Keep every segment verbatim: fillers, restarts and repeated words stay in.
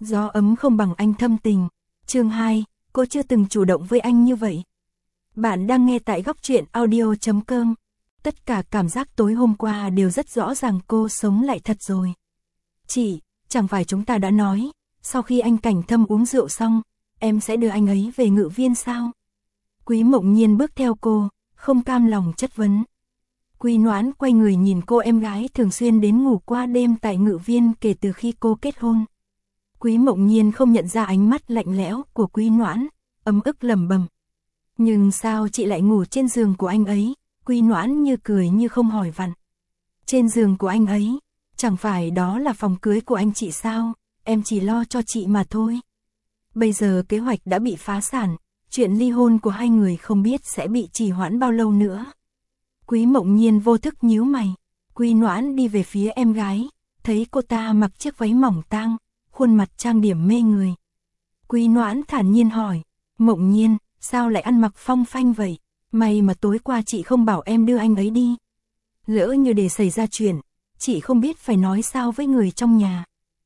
Gió ấm không bằng anh thâm tình. Chương hai, cô chưa từng chủ động với anh như vậy. Bạn đang nghe tại góc truyện audio chấm com. Tất cả cảm giác tối hôm qua đều rất rõ ràng, cô sống lại thật rồi. Chị, chẳng phải chúng ta đã nói, sau khi anh Cảnh Thâm uống rượu xong, em sẽ đưa anh ấy về Ngự Viên sao? Quý Mộng Nhiên bước theo cô, không cam lòng chất vấn. Quý Noãn quay người nhìn cô em gái thường xuyên đến ngủ qua đêm tại Ngự Viên kể từ khi cô kết hôn. Quý Mộng Nhiên không nhận ra ánh mắt lạnh lẽo của Quý Noãn, ấm ức lẩm bẩm. Nhưng sao chị lại ngủ trên giường của anh ấy? Quý Noãn như cười như không hỏi vặn. Trên giường của anh ấy, chẳng phải đó là phòng cưới của anh chị sao? Em chỉ lo cho chị mà thôi. Bây giờ kế hoạch đã bị phá sản, chuyện ly hôn của hai người không biết sẽ bị trì hoãn bao lâu nữa. Quý Mộng Nhiên vô thức nhíu mày. Quý Noãn đi về phía em gái, thấy cô ta mặc chiếc váy mỏng tang, khuôn mặt trang điểm mê người. Quý Noãn thản nhiên hỏi, Mộng Nhiên, sao lại ăn mặc phong phanh vậy? May mà tối qua chị không bảo em đưa anh ấy đi. Lỡ như để xảy ra chuyện, chị không biết phải nói sao với người trong nhà.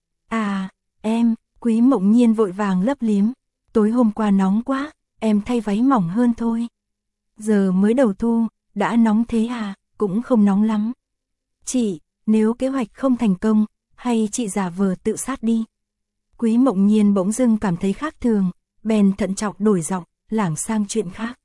À, em, Quý Mộng Nhiên vội vàng lấp liếm. Tối hôm qua nóng quá, em thay váy mỏng hơn thôi. Giờ mới đầu thu, đã nóng thế à? Cũng không nóng lắm. Chị, nếu kế hoạch không thành công, hay chị giả vờ tự sát đi. Quý Mộng Nhiên bỗng dưng cảm thấy khác thường, bèn thận trọng đổi giọng, lảng sang chuyện khác.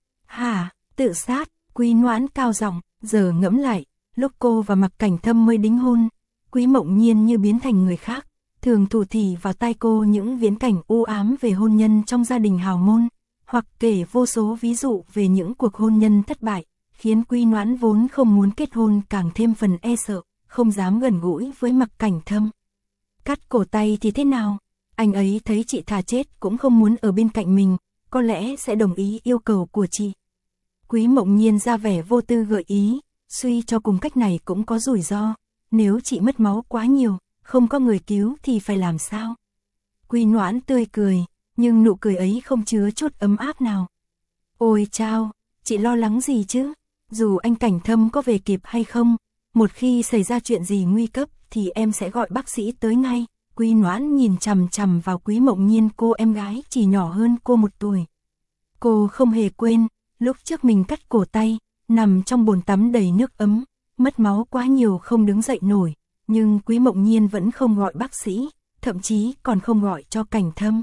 Hả, tự sát? Quý Noãn cao giọng, giờ ngẫm lại, lúc cô và Mạc Cảnh Thâm mới đính hôn, Quý Mộng Nhiên như biến thành người khác, thường thủ thỉ vào tai cô những viễn cảnh u ám về hôn nhân trong gia đình hào môn, hoặc kể vô số ví dụ về những cuộc hôn nhân thất bại, khiến Quý Noãn vốn không muốn kết hôn càng thêm phần e sợ, không dám gần gũi với Mạc Cảnh Thâm. Cắt cổ tay thì thế nào? Anh ấy thấy chị thà chết cũng không muốn ở bên cạnh mình, có lẽ sẽ đồng ý yêu cầu của chị. Quý Mộng Nhiên ra vẻ vô tư gợi ý, suy cho cùng cách này cũng có rủi ro, nếu chị mất máu quá nhiều, không có người cứu thì phải làm sao? Quý Noãn tươi cười, nhưng nụ cười ấy không chứa chút ấm áp nào. Ôi chao, chị lo lắng gì chứ? Dù anh Cảnh Thâm có về kịp hay không, một khi xảy ra chuyện gì nguy cấp thì em sẽ gọi bác sĩ tới ngay. Quý Noãn nhìn chằm chằm vào Quý Mộng Nhiên, cô em gái chỉ nhỏ hơn cô một tuổi. Cô không hề quên, lúc trước mình cắt cổ tay, nằm trong bồn tắm đầy nước ấm, mất máu quá nhiều không đứng dậy nổi, nhưng Quý Mộng Nhiên vẫn không gọi bác sĩ, thậm chí còn không gọi cho Cảnh Thâm.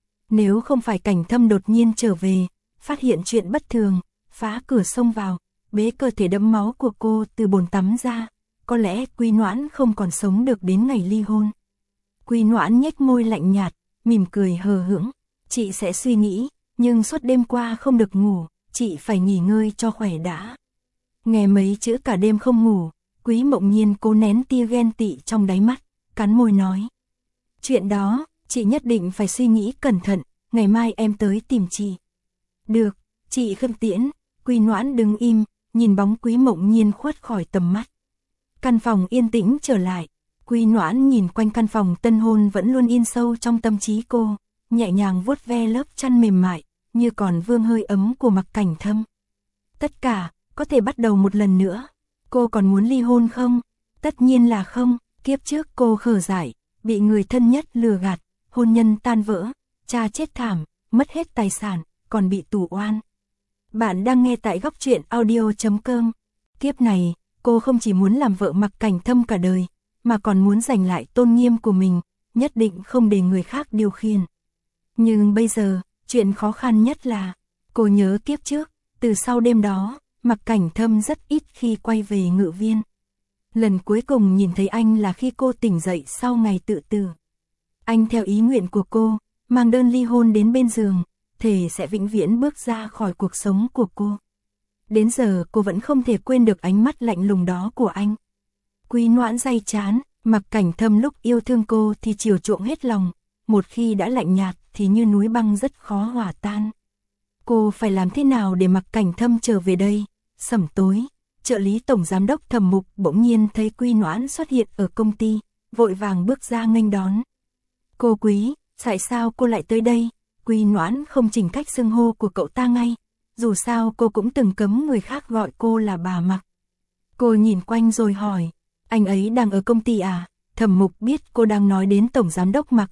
Nếu không phải Cảnh Thâm đột nhiên trở về, phát hiện chuyện bất thường, phá cửa xông vào, bế cơ thể đẫm máu của cô từ bồn tắm ra, có lẽ Quý Noãn không còn sống được đến ngày ly hôn. Quý Noãn nhếch môi lạnh nhạt, mỉm cười hờ hững, chị sẽ suy nghĩ, nhưng suốt đêm qua không được ngủ, chị phải nghỉ ngơi cho khỏe đã. Nghe mấy chữ cả đêm không ngủ, Quý Mộng Nhiên cố nén tia ghen tị trong đáy mắt, cắn môi nói. Chuyện đó, chị nhất định phải suy nghĩ cẩn thận, ngày mai em tới tìm chị. Được, chị Khâm Tiễn. Quý Noãn đứng im, nhìn bóng Quý Mộng Nhiên khuất khỏi tầm mắt. Căn phòng yên tĩnh trở lại. Quý Noãn nhìn quanh căn phòng tân hôn vẫn luôn in sâu trong tâm trí cô, nhẹ nhàng vuốt ve lớp chăn mềm mại, như còn vương hơi ấm của Mạc Cảnh Thâm. Tất cả, có thể bắt đầu một lần nữa. Cô còn muốn ly hôn không? Tất nhiên là không, kiếp trước cô khờ dại, bị người thân nhất lừa gạt, hôn nhân tan vỡ, cha chết thảm, mất hết tài sản, còn bị tù oan. Bạn đang nghe tại góc truyện audio chấm com. Kiếp này, cô không chỉ muốn làm vợ Mạc Cảnh Thâm cả đời, mà còn muốn giành lại tôn nghiêm của mình, nhất định không để người khác điều khiển. Nhưng bây giờ, chuyện khó khăn nhất là, cô nhớ kiếp trước, từ sau đêm đó, Mạc Cảnh Thâm rất ít khi quay về Ngự Viên. Lần cuối cùng nhìn thấy anh là khi cô tỉnh dậy sau ngày tự tử. Anh theo ý nguyện của cô, mang đơn ly hôn đến bên giường, thề sẽ vĩnh viễn bước ra khỏi cuộc sống của cô. Đến giờ cô vẫn không thể quên được ánh mắt lạnh lùng đó của anh. Quý Noãn day chán, Mạc Cảnh Thâm lúc yêu thương cô thì chiều chuộng hết lòng, một khi đã lạnh nhạt thì như núi băng rất khó hòa tan. Cô phải làm thế nào để Mạc Cảnh Thâm trở về đây? Sẩm tối, trợ lý tổng giám đốc Thẩm Mục bỗng nhiên thấy Quý Noãn xuất hiện ở công ty, vội vàng bước ra nghênh đón. Cô Quý, tại sao cô lại tới đây? Quý Noãn không chỉnh cách xưng hô của cậu ta ngay, dù sao cô cũng từng cấm người khác gọi cô là bà Mạc. Cô nhìn quanh rồi hỏi, anh ấy đang ở công ty à? Thẩm Mục biết cô đang nói đến tổng giám đốc Mạc,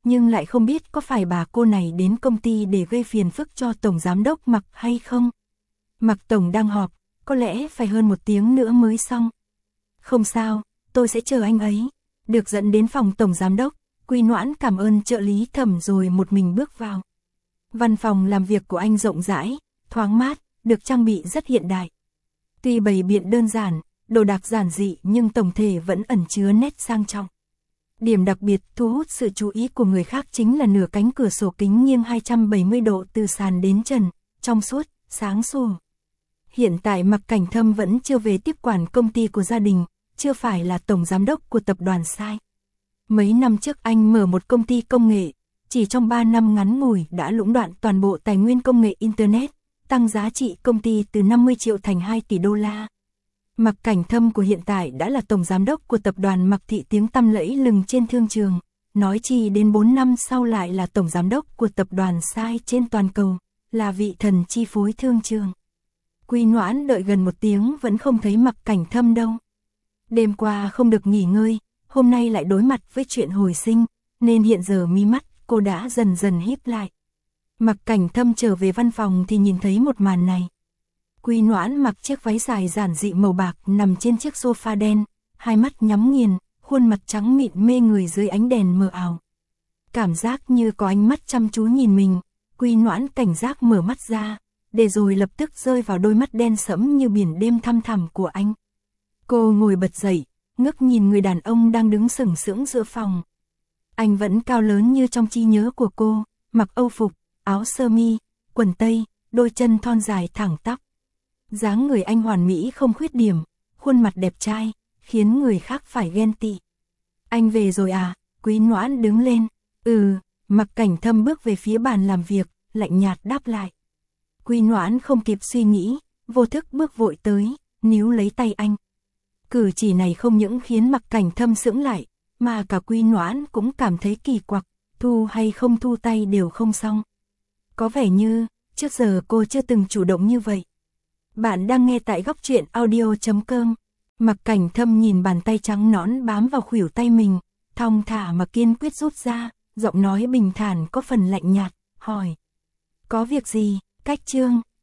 nhưng lại không biết có phải bà cô này đến công ty để gây phiền phức cho Tổng Giám đốc Mạc hay không. Mạc Tổng đang họp, có lẽ phải hơn một tiếng nữa mới xong. Không sao, tôi sẽ chờ anh ấy. Được dẫn đến phòng Tổng Giám đốc, Quy Noãn cảm ơn trợ lý Thẩm rồi một mình bước vào. Văn phòng làm việc của anh rộng rãi, thoáng mát, được trang bị rất hiện đại. Tuy bày biện đơn giản, đồ đạc giản dị nhưng tổng thể vẫn ẩn chứa nét sang trọng. Điểm đặc biệt thu hút sự chú ý của người khác chính là nửa cánh cửa sổ kính nghiêng hai trăm bảy mươi độ từ sàn đến trần, trong suốt, sáng sủa. Hiện tại Mạc Cảnh Thâm vẫn chưa về tiếp quản công ty của gia đình, chưa phải là tổng giám đốc của tập đoàn Sai. Mấy năm trước anh mở một công ty công nghệ, chỉ trong ba năm ngắn ngủi đã lũng đoạn toàn bộ tài nguyên công nghệ Internet, tăng giá trị công ty từ năm mươi triệu thành hai tỷ đô la. Mạc Cảnh Thâm của hiện tại đã là tổng giám đốc của tập đoàn Mạc Thị tiếng tăm lẫy lừng trên thương trường, nói chi đến bốn năm sau lại là tổng giám đốc của tập đoàn Sai trên toàn cầu, là vị thần chi phối thương trường. Quy Noãn đợi gần một tiếng vẫn không thấy Mạc Cảnh Thâm đâu. Đêm qua không được nghỉ ngơi, hôm nay lại đối mặt với chuyện hồi sinh, nên hiện giờ mí mắt cô đã dần dần híp lại. Mạc Cảnh Thâm trở về văn phòng thì nhìn thấy một màn này. Quy Noãn mặc chiếc váy dài giản dị màu bạc nằm trên chiếc sofa đen, hai mắt nhắm nghiền, khuôn mặt trắng mịn mê người dưới ánh đèn mờ ảo. Cảm giác như có ánh mắt chăm chú nhìn mình, Quy Noãn cảnh giác mở mắt ra, để rồi lập tức rơi vào đôi mắt đen sẫm như biển đêm thăm thẳm của anh. Cô ngồi bật dậy, ngước nhìn người đàn ông đang đứng sừng sững giữa phòng. Anh vẫn cao lớn như trong trí nhớ của cô, mặc âu phục, áo sơ mi, quần tây, đôi chân thon dài thẳng tắp. Dáng người anh hoàn mỹ không khuyết điểm, khuôn mặt đẹp trai, khiến người khác phải ghen tị. Anh về rồi à? Quy Noãn đứng lên. Ừ, Mạc Cảnh Thâm bước về phía bàn làm việc, lạnh nhạt đáp lại. Quy Noãn không kịp suy nghĩ, vô thức bước vội tới, níu lấy tay anh. Cử chỉ này không những khiến Mạc Cảnh Thâm sững lại, mà cả Quy Noãn cũng cảm thấy kỳ quặc, thu hay không thu tay đều không xong. Có vẻ như, trước giờ cô chưa từng chủ động như vậy. Bạn đang nghe tại góc truyện audio chấm com. Mạc Cảnh Thâm nhìn bàn tay trắng nõn bám vào khuỷu tay mình, thong thả mà kiên quyết rút ra, giọng nói bình thản có phần lạnh nhạt, hỏi. Có việc gì? Cách chương,